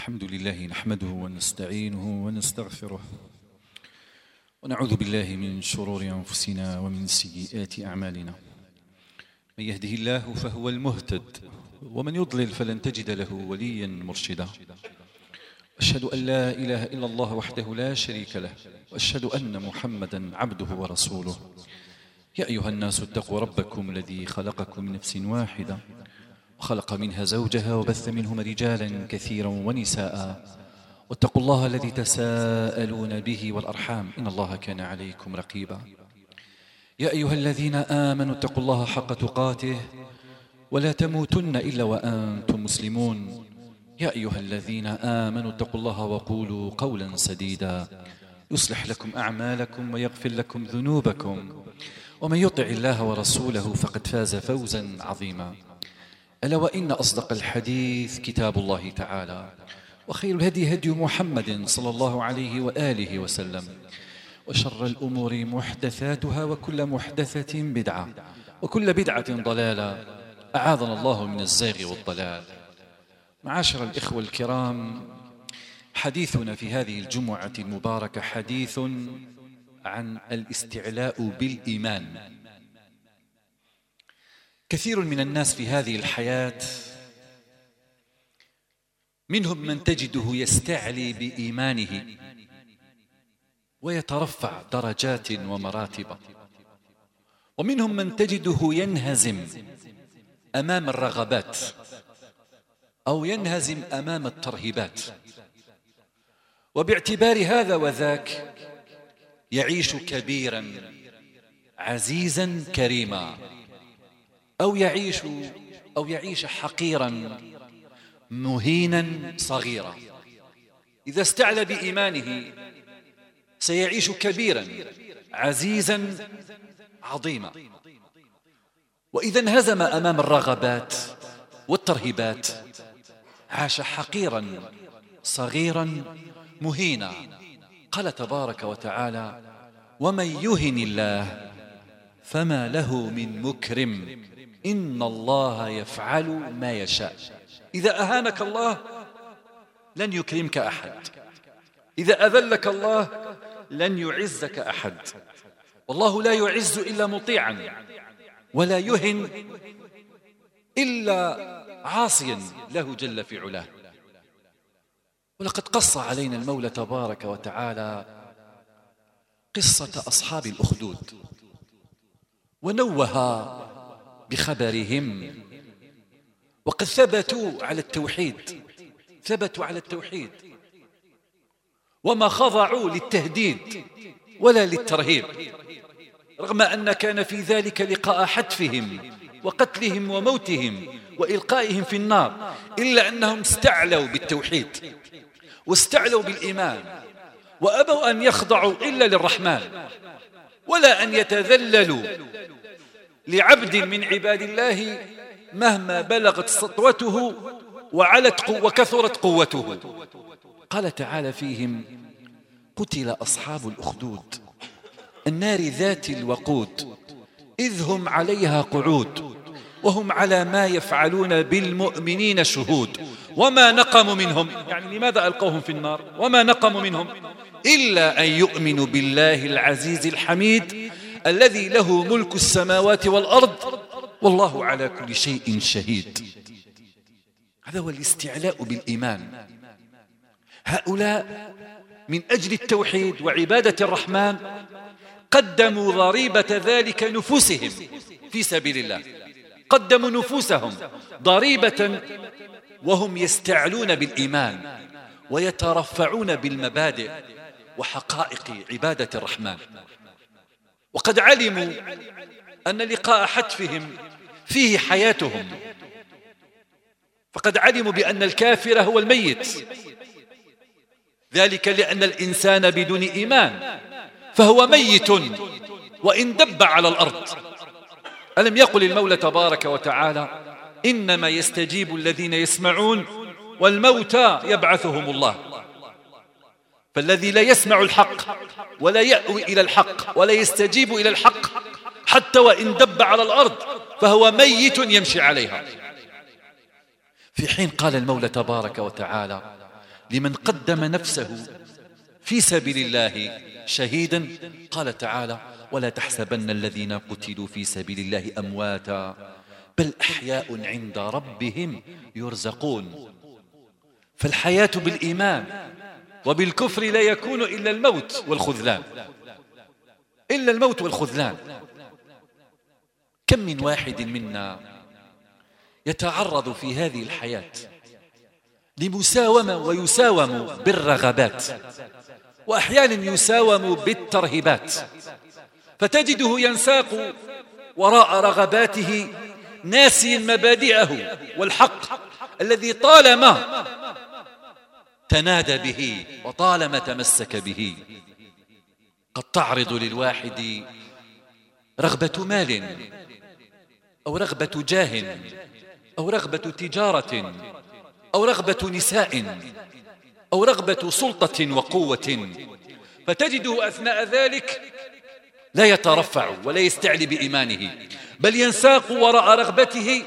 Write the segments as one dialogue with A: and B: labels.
A: الحمد لله نحمده ونستعينه ونستغفره ونعوذ بالله من شرور أنفسنا ومن سيئات أعمالنا. من يهده الله فهو المهتد ومن يضلل فلن تجد له وليا مرشدا. أشهد أن لا إله إلا الله وحده لا شريك له، وأشهد أن محمدا عبده ورسوله. يا أيها الناس اتقوا ربكم الذي خلقكم من نفس واحدة وخلق منها زوجها وبث منهما رجالا كثيرا ونساء، واتقوا الله الذي تساءلون به والأرحام إن الله كان عليكم رقيبا. يا أيها الذين آمنوا اتقوا الله حق تقاته ولا تموتن إلا وأنتم مسلمون. يا أيها الذين آمنوا اتقوا الله وقولوا قولا سديدا يصلح لكم أعمالكم ويغفر لكم ذنوبكم، ومن يطع الله ورسوله فقد فاز فوزا عظيما. ألا وإن أصدق الحديث كتاب الله تعالى، وخير الهدي هدي محمد صلى الله عليه وآله وسلم، وشر الأمور محدثاتها وكل محدثة بدعة وكل بدعة ضلالة، أعاذنا الله من الزيغ والضلال. معاشر الإخوة الكرام، حديثنا في هذه الجمعة المباركة حديث عن الاستعلاء بالإيمان. كثير من الناس في هذه الحياة منهم من تجده يستعلي بإيمانه ويترفع درجات ومراتب، ومنهم من تجده ينهزم أمام الرغبات أو ينهزم أمام الترهيبات، وباعتبار هذا وذاك يعيش كبيرا عزيزا كريما، أو يعيش حقيرا مهينا صغيرا. إذا استعلى بإيمانه سيعيش كبيرا عزيزا عظيما، وإذا انهزم أمام الرغبات والترهيبات عاش حقيرا صغيرا مهينا. قال تبارك وتعالى: ومن يهن الله فما له من مكرم إن الله يفعل ما يشاء. إذا أهانك الله لن يكرمك أحد، إذا أذلك الله لن يعزك أحد. والله لا يعز إلا مطيعا، ولا يهن إلا عاصيا له جل في علاه. ولقد قص علينا المولى تبارك وتعالى قصة أصحاب الأخدود، ونوه بخبرهم، وقد ثبتوا على التوحيد وما خضعوا للتهديد ولا للترهيب، رغم أن كان في ذلك لقاء حتفهم وقتلهم وموتهم وإلقائهم في النار، إلا أنهم استعلوا بالتوحيد واستعلوا بالإيمان، وأبوا أن يخضعوا إلا للرحمن، ولا أن يتذللوا لعبد من عباد الله مهما بلغت سطوته وعلت وكثرت قوته. قال تعالى فيهم: قتل أصحاب الأخدود النار ذات الوقود إذ هم عليها قعود وهم على ما يفعلون بالمؤمنين شهود وما نقموا منهم، يعني لماذا ألقوهم في النار؟ وما نقموا منهم إلا أن يؤمنوا بالله العزيز الحميد الذي له ملك السماوات والأرض والله على كل شيء شهيد. هذا هو الاستعلاء بالإيمان. هؤلاء من أجل التوحيد وعبادة الرحمن قدموا ضريبة ذلك نفوسهم في سبيل الله، قدموا نفوسهم ضريبة، وهم يستعلون بالإيمان ويترفعون بالمبادئ وحقائق عبادة الرحمن. وقد علموا أن لقاء حتفهم فيه حياتهم، فقد علموا بأن الكافر هو الميت، ذلك لأن الإنسان بدون إيمان فهو ميت وإن دب على الأرض. ألم يقل المولى تبارك وتعالى: إنما يستجيب الذين يسمعون والموتى يبعثهم الله. فالذي لا يسمع الحق ولا يأوي إلى الحق ولا يستجيب إلى الحق حتى وإن دب على الأرض فهو ميت يمشي عليها. في حين قال المولى تبارك وتعالى: لمن قدم نفسه في سبيل الله شهيدا. قال تعالى: ولا تحسبن الذين قتلوا في سبيل الله أمواتا بل أحياء عند ربهم يرزقون. فالحياة بالإيمان وبالكفر لا يكون إلا الموت والخذلان، إلا الموت والخذلان. كم من واحد منا يتعرض في هذه الحياة لمساومة ويساوم بالرغبات، وأحيانا يساوم بالترهبات، فتجده ينساق وراء رغباته ناسيا مبادئه والحق الذي طالما تنادى به وطالما تمسك به. قد تعرض للواحد رغبة مال أو رغبة جاه أو رغبة تجارة أو رغبة نساء أو رغبة سلطة وقوة، فتجده أثناء ذلك لا يترفع ولا يستعلي بإيمانه، بل ينساق وراء رغبته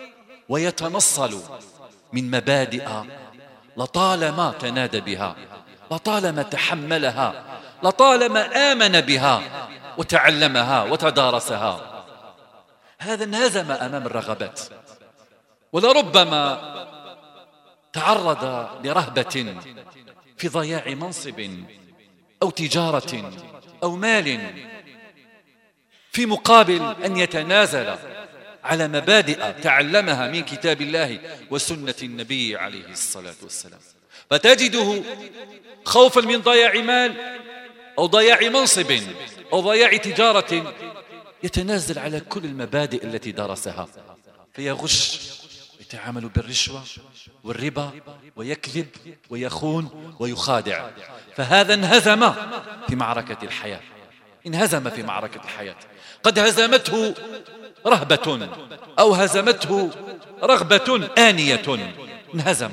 A: ويتنصل من مبادئ لطالما تنادى بها، لطالما تحملها، لطالما آمن بها وتعلمها وتدارسها. هذا انهزم أمام الرغبات، ولربما تعرض لرهبة في ضياع منصب أو تجارة أو مال في مقابل أن يتنازل على مبادئ تعلمها من كتاب الله وسنة النبي عليه الصلاة والسلام، فتجده خوفا من ضياع مال أو ضياع منصب أو ضياع تجارة يتنازل على كل المبادئ التي درسها، فيغش ويتعامل بالرشوة والربا ويكذب ويخون ويخادع. فهذا انهزم في معركة الحياة، انهزم في معركة الحياة. قد هزمته رهبة أو هزمته رغبة آنية، انهزم.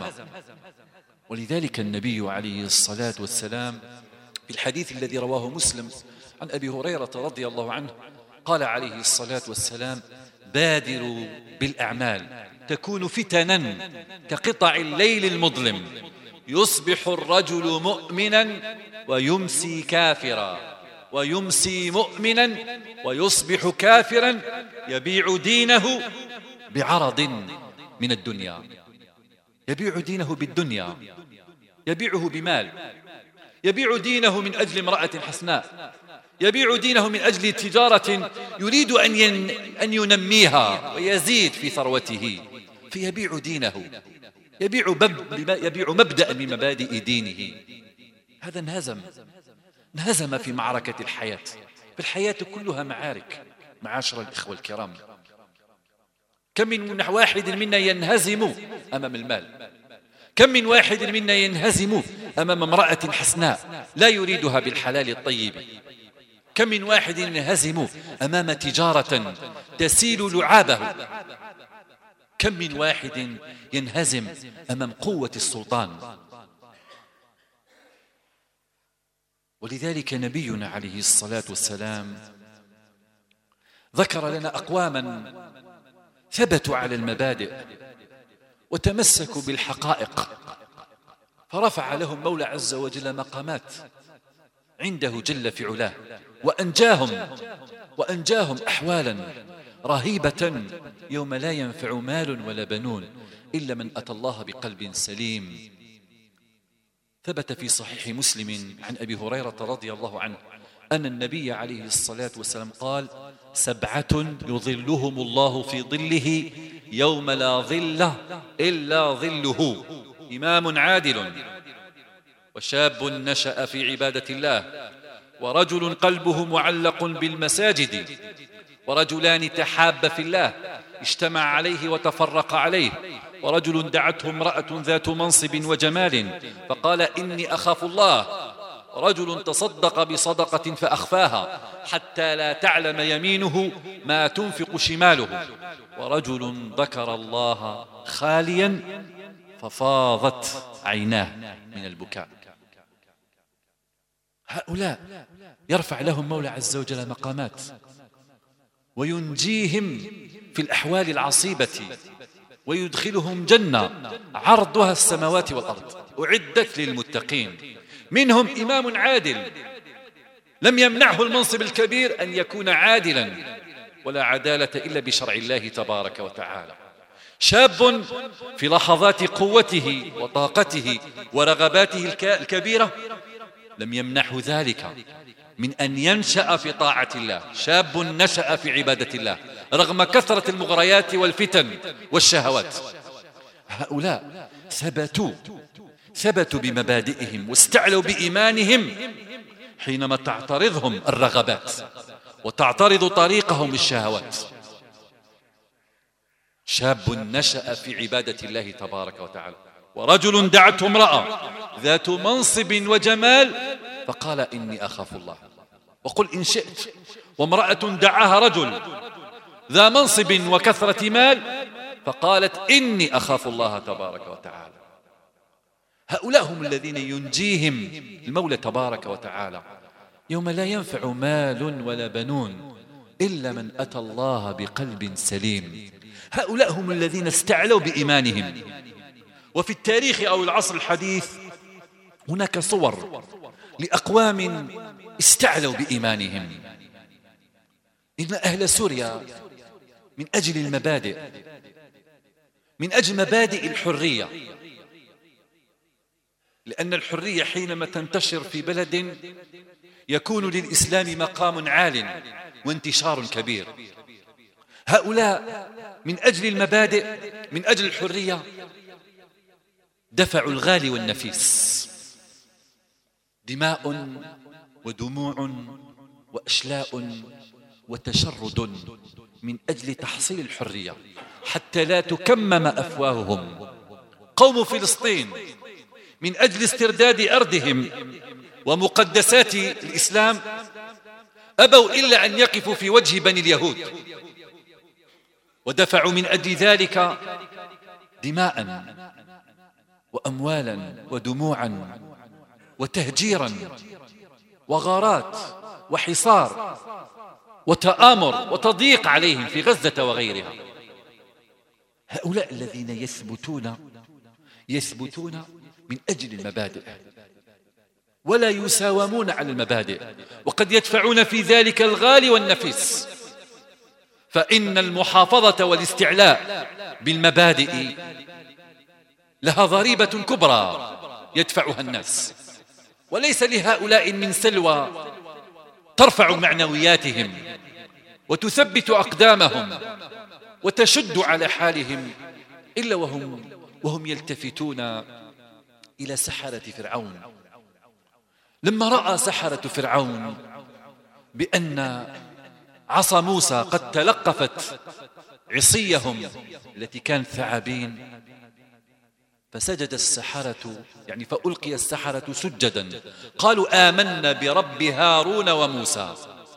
A: ولذلك النبي عليه الصلاة والسلام في الحديث الذي رواه مسلم عن أبي هريرة رضي الله عنه قال عليه الصلاة والسلام: بادروا بالأعمال تكون فتنا كقطع الليل المظلم، يصبح الرجل مؤمنا ويمسي كافرا، ويمسي مؤمنا ويصبح كافرا، يبيع دينه بعرض من الدنيا. يبيع دينه بالدنيا، يبيعه بمال، يبيع دينه من أجل امرأة حسناء، يبيع دينه من أجل تجارة يريد أن ينميها ويزيد في ثروته، فيبيع دينه، يبيع مبدأ من مبادئ دينه. هذا انهزم في معركة الحياة. فالحياة كلها معارك معاشر الإخوة الكرام. كم من واحد منا ينهزم أمام المال، كم من واحد منا ينهزم أمام امرأة حسناء لا يريدها بالحلال الطيب، كم من واحد ينهزم أمام تجارة تسيل لعابه، كم من واحد ينهزم أمام قوة السلطان. ولذلك نبينا عليه الصلاة والسلام ذكر لنا أقواما ثبتوا على المبادئ وتمسكوا بالحقائق، فرفع لهم مولى عز وجل مقامات عنده جل في علاه، وأنجاهم أحوالا رهيبة يوم لا ينفع مال ولا بنون إلا من أتى الله بقلب سليم. ثبت في صحيح مسلم عن أبي هريرة رضي الله عنه أن النبي عليه الصلاة والسلام قال: 7 يظلهم الله في ظله يوم لا ظل إلا ظله: إمام عادل، وشاب نشأ في عبادة الله، ورجل قلبه معلق بالمساجد، ورجلان تحابا في الله اجتمع عليه وتفرق عليه، ورجل دعته امرأة ذات منصب وجمال فقال: إني أخاف الله، ورجل تصدق بصدقة فأخفاها حتى لا تعلم يمينه ما تنفق شماله، ورجل ذكر الله خاليا ففاضت عيناه من البكاء. هؤلاء يرفع لهم مولى عز وجل مقامات وينجيهم في الأحوال العصيبة ويدخلهم جنة عرضها السماوات والأرض أعدت للمتقين، منهم إمام عادل لم يمنعه المنصب الكبير أن يكون عادلا، ولا عدالة إلا بشرع الله تبارك وتعالى. شاب في لحظات قوته وطاقته ورغباته الكبيرة لم يمنعه ذلك من أن ينشأ في طاعة الله، شاب نشأ في عبادة الله رغم كثرة المغريات والفتن والشهوات. هؤلاء ثبتوا بمبادئهم واستعلوا بإيمانهم حينما تعترضهم الرغبات وتعترض طريقهم الشهوات. شاب نشأ في عبادة الله تبارك وتعالى. ورجل دعته امرأة ذات منصب وجمال فقال إني أخاف الله. وقل إن شئت وامرأة دعاها رجل ذا منصب وكثرة مال فقالت إني أخاف الله تبارك وتعالى. هؤلاء هم الذين ينجيهم المولى تبارك وتعالى يوم لا ينفع مال ولا بنون إلا من أتى الله بقلب سليم. هؤلاء هم الذين استعلوا بإيمانهم. وفي التاريخ أو العصر الحديث هناك صور لأقوام استعلوا بإيمانهم. إن أهل سوريا من أجل المبادئ، من أجل مبادئ الحرية، لأن الحرية حينما تنتشر في بلد يكون للإسلام مقام عال وانتشار كبير. هؤلاء من أجل المبادئ، من أجل الحرية، دفعوا الغالي والنفيس، دماء ودموع وأشلاء وتشرد من أجل تحصيل الحرية حتى لا تكمم أفواههم. قوم فلسطين من أجل استرداد أرضهم ومقدسات الإسلام أبوا إلا أن يقفوا في وجه بني اليهود، ودفعوا من أجل ذلك دماء وأموالا ودموعا وتهجيرا وغارات وحصار وتآمر وتضييق عليهم في غزة وغيرها. هؤلاء الذين يثبتون من أجل المبادئ ولا يساومون على المبادئ، وقد يدفعون في ذلك الغالي والنفيس. فإن المحافظة والاستعلاء بالمبادئ لها ضريبة كبرى يدفعها الناس، وليس لهؤلاء من سلوى ترفع معنوياتهم وتثبت أقدامهم وتشد على حالهم إلا وهم يلتفتون إلى سحرة فرعون. لما رأى سحرة فرعون بأن عصا موسى قد تلقفت عصيهم التي كانت ثعابين فسجد السحرة، يعني فألقي السحرة سجدا قالوا آمنا برب هارون وموسى.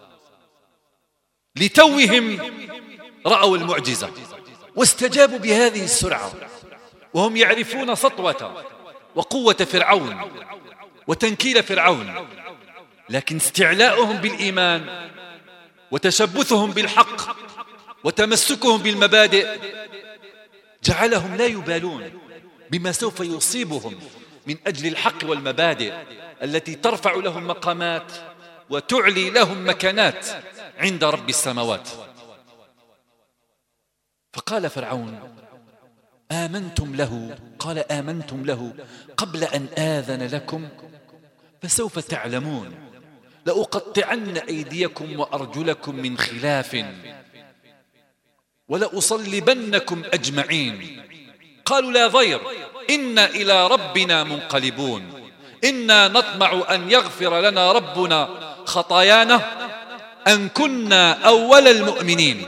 A: لتوهم رأوا المعجزة واستجابوا بهذه السرعة وهم يعرفون سطوة وقوة فرعون وتنكيل فرعون، لكن استعلاؤهم بالإيمان وتشبثهم بالحق وتمسكهم بالمبادئ جعلهم لا يبالون بما سوف يصيبهم من أجل الحق والمبادئ التي ترفع لهم مقامات وتعلي لهم مكانات عند رب السماوات. فقال فرعون آمنتم له؟ قال آمنتم له قبل أن آذن لكم فسوف تعلمون لأقطعن أيديكم وأرجلكم من خلاف ولأصلبنكم أجمعين. قالوا لا ضير إنا إلى ربنا منقلبون إنا نطمع أن يغفر لنا ربنا خطايانا أن كنا أول المؤمنين.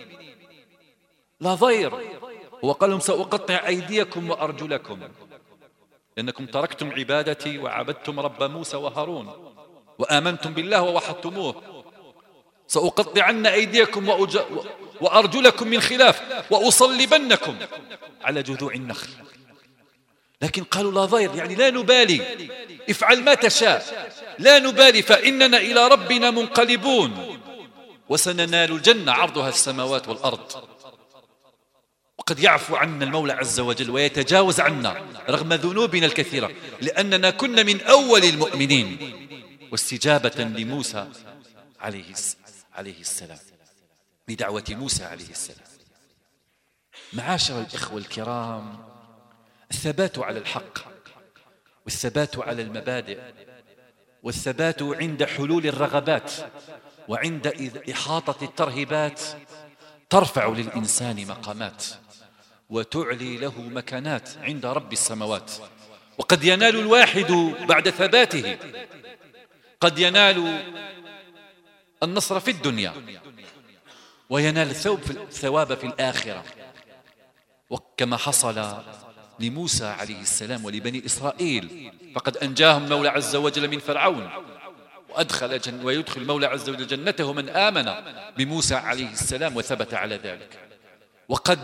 A: لا ضير، وقال لهم سأقطع أيديكم وأرجلكم لأنكم تركتم عبادتي وعبدتم رب موسى وهارون وآمنتم بالله ووحدتموه. سأقطعن أيديكم وأرجلكم من خلاف وأصلبنكم على جذوع النخل. لكن قالوا لا ضير، يعني لا نبالي، افعل ما تشاء، لا نبالي فإننا إلى ربنا منقلبون وسننال الجنة عرضها السماوات والأرض. وقد يعفو عنا المولى عز وجل ويتجاوز عنا رغم ذنوبنا الكثيرة، لأننا كنا من أول المؤمنين. واستجابة لموسى عليه السلام، بدعوة موسى عليه السلام. معاشر الإخوة الكرام، الثبات على الحق والثبات على المبادئ والثبات عند حلول الرغبات وعند إحاطة الترهبات ترفع للإنسان مقامات وتعلي له مكانات عند رب السماوات. وقد ينال الواحد بعد ثباته، قد ينال النصر في الدنيا وينال الثواب في الآخرة، وكما حصل لموسى عليه السلام ولبني إسرائيل، فقد أنجاهم المولى عز وجل من فرعون، ويدخل المولى عز وجل جنته من آمن بموسى عليه السلام وثبت على ذلك. وقد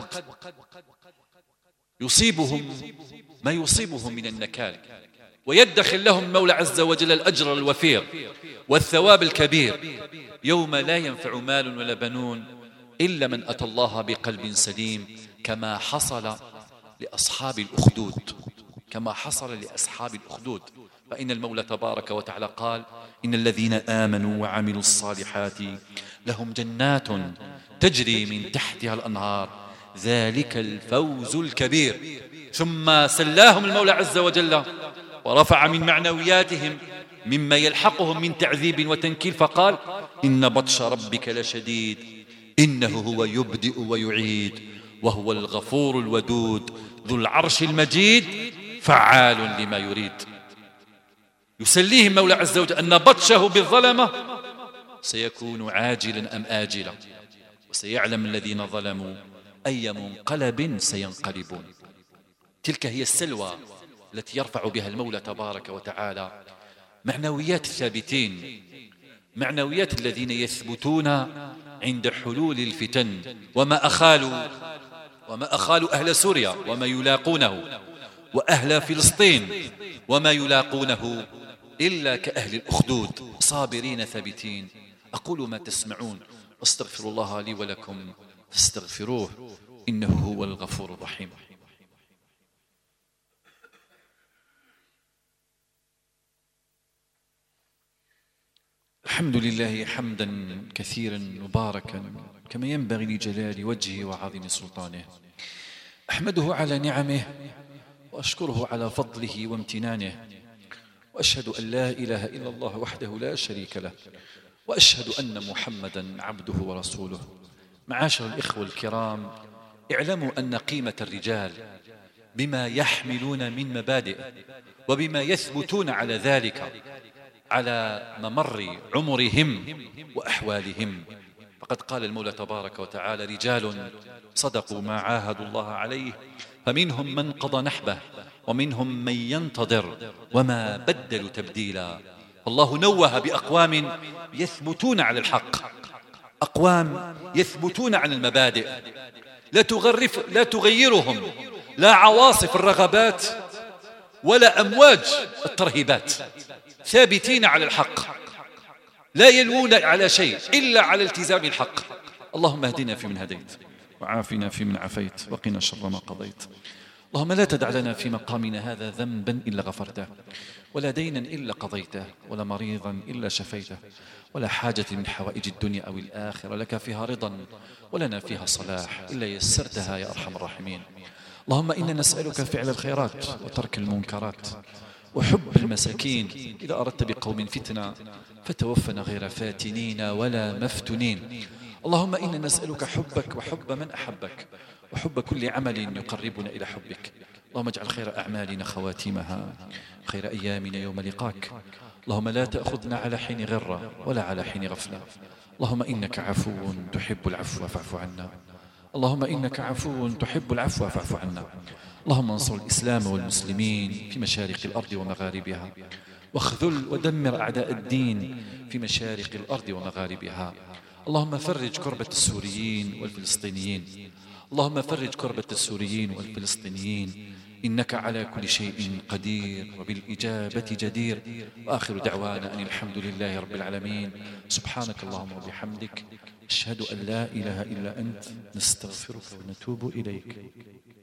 A: يصيبهم ما يصيبهم من النكال، ويدخل لهم المولى عز وجل الأجر الوفير والثواب الكبير يوم لا ينفع مال ولا بنون إلا من أتى الله بقلب سليم، كما حصل لأصحاب الأخدود. فإن المولى تبارك وتعالى قال: إن الذين آمنوا وعملوا الصالحات لهم جنات تجري من تحتها الأنهار ذلك الفوز الكبير. ثم سلاهم المولى عز وجل ورفع من معنوياتهم مما يلحقهم من تعذيب وتنكيل، فقال: إن بطش ربك لشديد إنه هو يبدئ ويعيد وهو الغفور الودود ذو العرش المجيد فعال لما يريد. يسليهم مولى عز وجل أن بطشه بالظلمة سيكون عاجلا أم آجلا، وسيعلم الذين ظلموا أي منقلب سينقلبون. تلك هي السلوى التي يرفع بها المولى تبارك وتعالى معنويات الثابتين، معنويات الذين يثبتون عند حلول الفتن. وما أخالوا أهل سوريا وما يلاقونه، وأهل فلسطين وما يلاقونه إلا كأهل الأخدود صابرين ثابتين. أقول ما تسمعون، واستغفر الله لي ولكم فاستغفروه إنه هو الغفور الرحيم. الحمد لله حمدا كثيرا مباركا كما ينبغي لجلال وجهه وعظيم سلطانه. أحمده على نعمه وأشكره على فضله وامتنانه، وأشهد أن لا إله إلا الله وحده لا شريك له، وأشهد أن محمدا عبده ورسوله. معاشر الإخوة الكرام، اعلموا أن قيمة الرجال بما يحملون من مبادئ وبما يثبتون على ذلك على ممر عمرهم وأحوالهم. فقد قال المولى تبارك وتعالى: رجال صدقوا ما عاهدوا الله عليه فمنهم من قضى نحبه ومنهم من ينتظر وما بدلوا تبديلا. الله نوه بأقوام يثبتون على الحق، أقوام يثبتون على المبادئ لا تغيرهم لا عواصف الرغبات ولا أمواج الترهيبات، ثابتين على الحق لا يلوون على شيء إلا على التزام الحق. اللهم اهدنا فيمن هديت وعافنا فيمن عافيت وقنا شر ما قضيت. اللهم لا تدع لنا في مقامنا هذا ذنبا إلا غفرته، ولا دينا إلا قضيته، ولا مريضا إلا شفيته، ولا حاجة من حوائج الدنيا أو الآخرة لك فيها رضا ولنا فيها صلاح إلا يسرتها يا أرحم الراحمين. اللهم إنا نسألك فعل الخيرات وترك المنكرات وحب المساكين. إذا أردت بقوم فتنة فتوفنا غير فاتنين ولا مفتونين. اللهم إنا نسألك حبك وحب من أحبك وحب كل عمل يقربنا إلى حبك. اللهم اجعل خير أعمالنا خواتيمها، خير أيامنا يوم لقاك. اللهم لا تأخذنا على حين غرة ولا على حين غفلة. اللهم إنك عفو تحب العفو فاعف عنا. اللهم إنك عفو تحب العفو فاعف عنا. اللهم انصر الإسلام والمسلمين في مشارق الأرض ومغاربها، واخذل ودمر أعداء الدين في مشارق الأرض ومغاربها. اللهم فرج كربة السوريين والفلسطينيين. اللهم فرج كربة السوريين والفلسطينيين إنك على كل شيء قدير وبالإجابة جدير. وآخر دعوانا أن الحمد لله رب العالمين. سبحانك اللهم وبحمدك، أشهد أن لا إله إلا أنت، نستغفرك ونتوب إليك.